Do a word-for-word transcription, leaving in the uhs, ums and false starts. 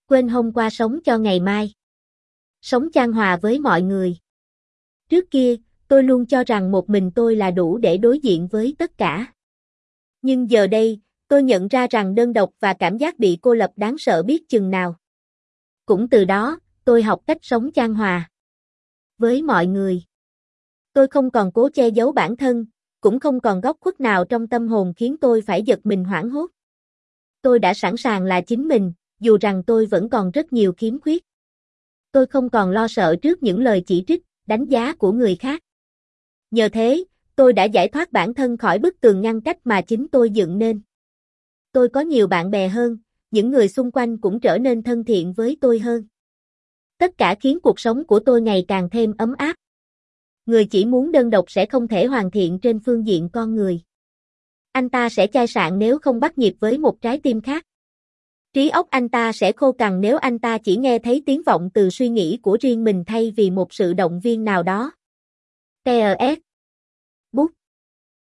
Quên hôm qua sống cho ngày mai. Sống chan hòa với mọi người. Trước kia, tôi luôn cho rằng một mình tôi là đủ để đối diện với tất cả. Nhưng giờ đây, tôi nhận ra rằng đơn độc và cảm giác bị cô lập đáng sợ biết chừng nào. Cũng từ đó, tôi học cách sống chan hòa với mọi người. Tôi không còn cố che giấu bản thân, cũng không còn góc khuất nào trong tâm hồn khiến tôi phải giật mình hoảng hốt. Tôi đã sẵn sàng là chính mình, dù rằng tôi vẫn còn rất nhiều khiếm khuyết. Tôi không còn lo sợ trước những lời chỉ trích, đánh giá của người khác. Nhờ thế, tôi đã giải thoát bản thân khỏi bức tường ngăn cách mà chính tôi dựng nên. Tôi có nhiều bạn bè hơn, những người xung quanh cũng trở nên thân thiện với tôi hơn. Tất cả khiến cuộc sống của tôi ngày càng thêm ấm áp. Người chỉ muốn đơn độc sẽ không thể hoàn thiện trên phương diện con người. Anh ta sẽ chai sạn nếu không bắt nhịp với một trái tim khác. Trí óc anh ta sẽ khô cằn nếu anh ta chỉ nghe thấy tiếng vọng từ suy nghĩ của riêng mình thay vì một sự động viên nào đó. tê ét